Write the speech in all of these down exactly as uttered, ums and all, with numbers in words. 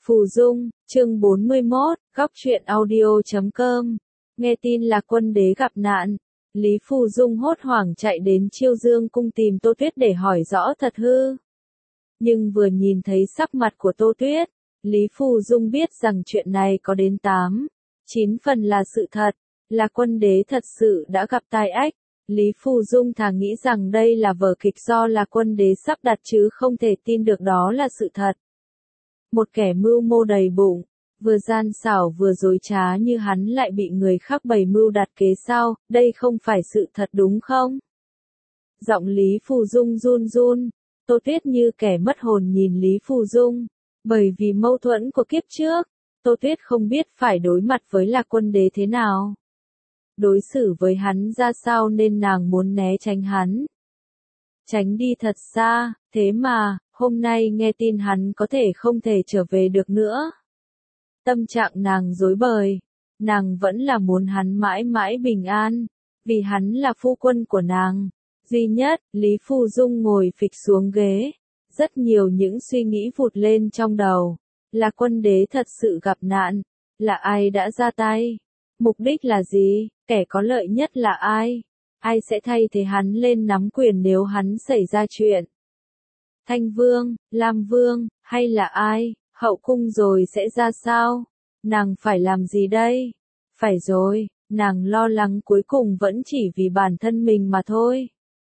Phù Dung, chương bốn mươi mốt, góc truyện audio chấm com. Nghe tin là quân đế gặp nạn, Lý Phù Dung hốt hoảng chạy đến Chiêu Dương cung tìm Tô Tuyết để hỏi rõ thật hư. Nhưng vừa nhìn thấy sắc mặt của Tô Tuyết, Lý Phù Dung biết rằng chuyện này có đến tám, chín phần là sự thật, là quân đế thật sự đã gặp tai ách. Lý Phù Dung thà nghĩ rằng đây là vở kịch do là quân đế sắp đặt chứ không thể tin được đó là sự thật. Một kẻ mưu mô đầy bụng, vừa gian xảo vừa dối trá như hắn lại bị người khác bày mưu đặt kế sao, đây không phải sự thật đúng không? Giọng Lý Phù Dung run run, Tô Tuyết như kẻ mất hồn nhìn Lý Phù Dung, bởi vì mâu thuẫn của kiếp trước, Tô Tuyết không biết phải đối mặt với Lạc Quân Đế thế nào. Đối xử với hắn ra sao nên nàng muốn né tránh hắn. Tránh đi thật xa, thế mà, hôm nay nghe tin hắn có thể không thể trở về được nữa. Tâm trạng nàng rối bời, nàng vẫn là muốn hắn mãi mãi bình an, vì hắn là phu quân của nàng. Duy nhất, Lý Phù Dung ngồi phịch xuống ghế, rất nhiều những suy nghĩ vụt lên trong đầu. Là quân đế thật sự gặp nạn, là ai đã ra tay? Mục đích là gì? Kẻ có lợi nhất là ai? Ai sẽ thay thế hắn lên nắm quyền nếu hắn xảy ra chuyện? Thanh Vương, Lam Vương, hay là ai? Hậu cung rồi sẽ ra sao? Nàng phải làm gì đây? Phải rồi, nàng lo lắng cuối cùng vẫn chỉ vì bản thân mình mà thôi.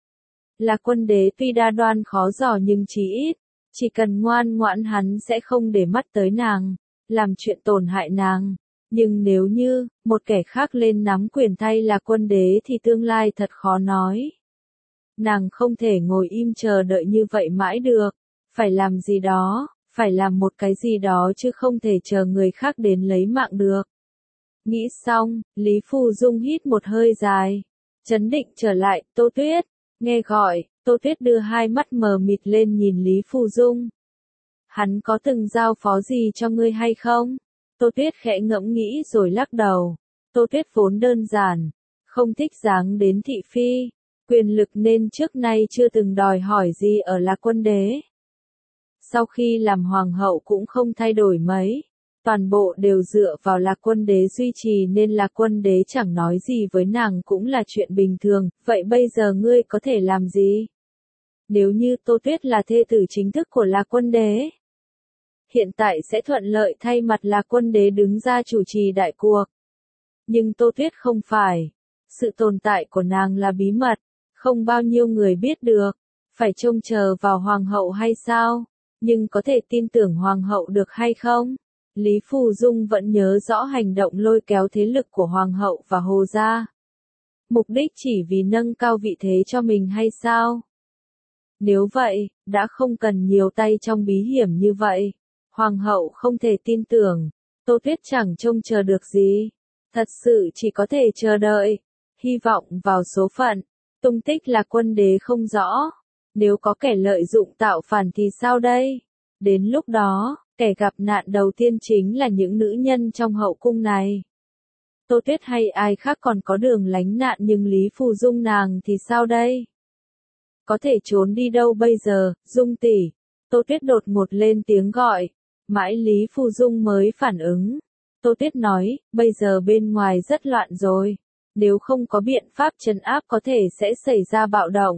Là quân đế tuy đa đoan khó dò nhưng chí ít, chỉ cần ngoan ngoãn hắn sẽ không để mắt tới nàng, làm chuyện tổn hại nàng. Nhưng nếu như, một kẻ khác lên nắm quyền thay là quân đế thì tương lai thật khó nói. Nàng không thể ngồi im chờ đợi như vậy mãi được, phải làm gì đó, phải làm một cái gì đó chứ không thể chờ người khác đến lấy mạng được. Nghĩ xong, Lý Phù Dung hít một hơi dài, trấn định trở lại, Tô Tuyết, nghe gọi, Tô Tuyết đưa hai mắt mờ mịt lên nhìn Lý Phù Dung. Hắn có từng giao phó gì cho ngươi hay không? Tô Tuyết khẽ ngẫm nghĩ rồi lắc đầu. Tô Tuyết vốn đơn giản, không thích dáng đến thị phi, quyền lực nên trước nay chưa từng đòi hỏi gì ở Lạc Quân Đế. Sau khi làm hoàng hậu cũng không thay đổi mấy, toàn bộ đều dựa vào Lạc Quân Đế duy trì nên Lạc Quân Đế chẳng nói gì với nàng cũng là chuyện bình thường, vậy bây giờ ngươi có thể làm gì? Nếu như Tô Tuyết là thê tử chính thức của Lạc Quân Đế, hiện tại sẽ thuận lợi thay mặt Lạc Quân Đế đứng ra chủ trì đại cuộc. Nhưng Tô Tuyết không phải. Sự tồn tại của nàng là bí mật, không bao nhiêu người biết được. Phải trông chờ vào hoàng hậu hay sao? Nhưng có thể tin tưởng hoàng hậu được hay không? Lý Phù Dung vẫn nhớ rõ hành động lôi kéo thế lực của hoàng hậu và Hồ gia. Mục đích chỉ vì nâng cao vị thế cho mình hay sao? Nếu vậy, đã không cần nhiều tay trong bí hiểm như vậy. Hoàng hậu không thể tin tưởng, Tô Tuyết chẳng trông chờ được gì, thật sự chỉ có thể chờ đợi, hy vọng vào số phận. Tung tích là quân đế không rõ, nếu có kẻ lợi dụng tạo phản thì sao đây? Đến lúc đó, kẻ gặp nạn đầu tiên chính là những nữ nhân trong hậu cung này. Tô Tuyết hay ai khác còn có đường lánh nạn nhưng Lý Phù Dung nàng thì sao đây? Có thể trốn đi đâu bây giờ, Dung tỷ? Tô Tuyết đột ngột lên tiếng gọi. Mãi Lý Phù Dung mới phản ứng. Tô Tuyết nói, bây giờ bên ngoài rất loạn rồi. Nếu không có biện pháp trấn áp có thể sẽ xảy ra bạo động.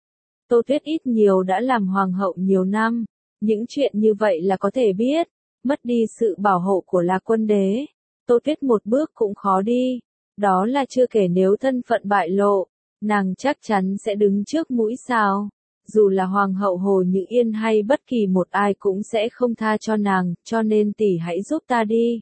Tô Tuyết ít nhiều đã làm hoàng hậu nhiều năm. Những chuyện như vậy là có thể biết. Mất đi sự bảo hộ của Lạc Quân Đế. Tô Tuyết một bước cũng khó đi. Đó là chưa kể nếu thân phận bại lộ. Nàng chắc chắn sẽ đứng trước mũi sao. Dù là hoàng hậu Hồ Như Yên hay bất kỳ một ai cũng sẽ không tha cho nàng, cho nên tỷ hãy giúp ta đi.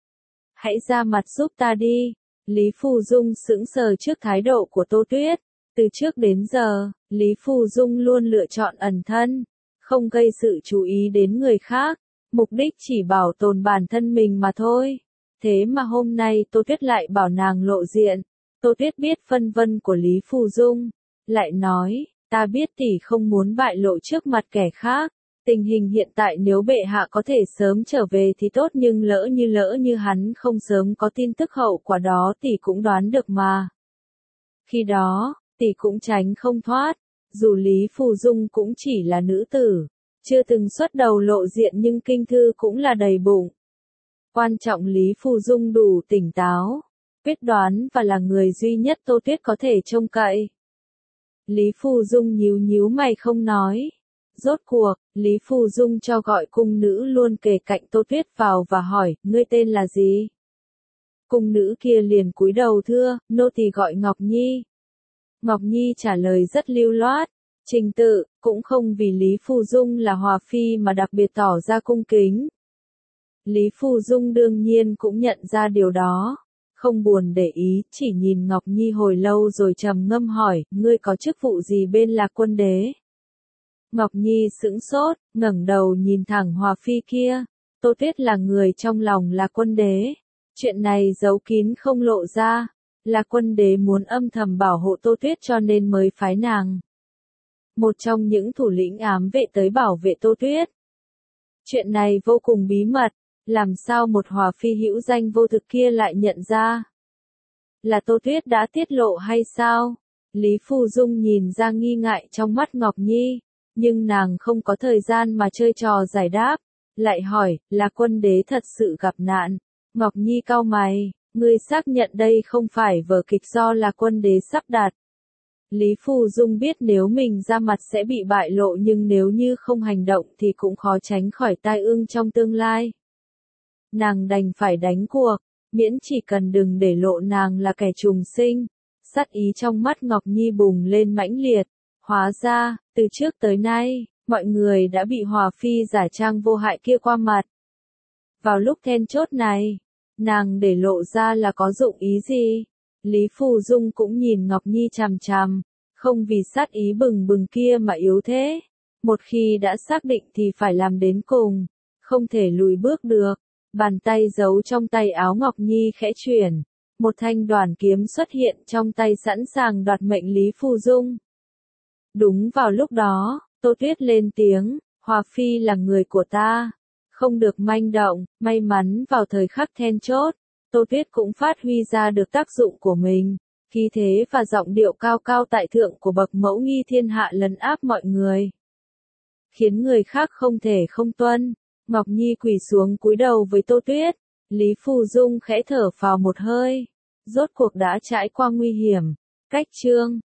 Hãy ra mặt giúp ta đi. Lý Phù Dung sững sờ trước thái độ của Tô Tuyết. Từ trước đến giờ, Lý Phù Dung luôn lựa chọn ẩn thân, không gây sự chú ý đến người khác, mục đích chỉ bảo tồn bản thân mình mà thôi. Thế mà hôm nay Tô Tuyết lại bảo nàng lộ diện. Tô Tuyết biết phân vân của Lý Phù Dung, lại nói. Ta biết tỷ không muốn bại lộ trước mặt kẻ khác, tình hình hiện tại nếu bệ hạ có thể sớm trở về thì tốt nhưng lỡ như lỡ như hắn không sớm có tin tức hậu quả đó tỷ cũng đoán được mà. Khi đó, tỷ cũng tránh không thoát, dù Lý Phù Dung cũng chỉ là nữ tử, Chưa từng xuất đầu lộ diện nhưng kinh thư cũng là đầy bụng. Quan trọng Lý Phù Dung đủ tỉnh táo, quyết đoán và là người duy nhất Tô Tuyết có thể trông cậy. Lý Phù Dung nhíu nhíu mày không nói. Rốt cuộc, Lý Phù Dung cho gọi cung nữ luôn kề cạnh Tô Tuyết vào và hỏi, ngươi tên là gì? Cung nữ kia liền cúi đầu thưa, nô tỳ gọi Ngọc Nhi. Ngọc Nhi trả lời rất lưu loát, trình tự, cũng không vì Lý Phù Dung là hòa phi mà đặc biệt tỏ ra cung kính. Lý Phù Dung đương nhiên cũng nhận ra điều đó, không buồn để ý, chỉ nhìn Ngọc Nhi hồi lâu rồi trầm ngâm hỏi, ngươi có chức vụ gì bên Lạc Quân Đế? Ngọc Nhi sững sốt, ngẩng đầu nhìn thẳng hòa phi kia, Tô Tuyết là người trong lòng Lạc Quân Đế, chuyện này giấu kín không lộ ra, Lạc Quân Đế muốn âm thầm bảo hộ Tô Tuyết cho nên mới phái nàng. Một trong những thủ lĩnh ám vệ tới bảo vệ Tô Tuyết. Chuyện này vô cùng bí mật, làm sao một hòa phi hữu danh vô thực kia lại nhận ra? Là Tô Tuyết đã tiết lộ hay sao? Lý Phù Dung nhìn ra nghi ngại trong mắt Ngọc Nhi, nhưng nàng không có thời gian mà chơi trò giải đáp, lại hỏi, là Quân Đế thật sự gặp nạn. Ngọc Nhi cau mày, ngươi xác nhận đây không phải vở kịch do là Quân Đế sắp đặt. Lý Phù Dung biết nếu mình ra mặt sẽ bị bại lộ nhưng nếu như không hành động thì cũng khó tránh khỏi tai ương trong tương lai. Nàng đành phải đánh cuộc, miễn chỉ cần đừng để lộ nàng là kẻ trùng sinh. Sát ý trong mắt Ngọc Nhi bùng lên mãnh liệt. Hóa ra, từ trước tới nay, mọi người đã bị hòa phi giả trang vô hại kia qua mặt. Vào lúc then chốt này, nàng để lộ ra là có dụng ý gì? Lý Phù Dung cũng nhìn Ngọc Nhi chằm chằm, không vì sát ý bừng bừng kia mà yếu thế. Một khi đã xác định thì phải làm đến cùng, không thể lùi bước được. Bàn tay giấu trong tay áo Ngọc Nhi khẽ chuyển, một thanh đoàn kiếm xuất hiện trong tay sẵn sàng đoạt mệnh Lý Phù Dung. Đúng vào lúc đó, Tô Tuyết lên tiếng, hòa phi là người của ta, không được manh động. May mắn vào thời khắc then chốt, Tô Tuyết cũng phát huy ra được tác dụng của mình, khí thế và giọng điệu cao cao tại thượng của bậc mẫu nghi thiên hạ lấn áp mọi người, khiến người khác không thể không tuân. Ngọc Nhi quỳ xuống cúi đầu với Tô Tuyết, Lý Phù Dung khẽ thở phào một hơi, rốt cuộc đã trải qua nguy hiểm. Cách chương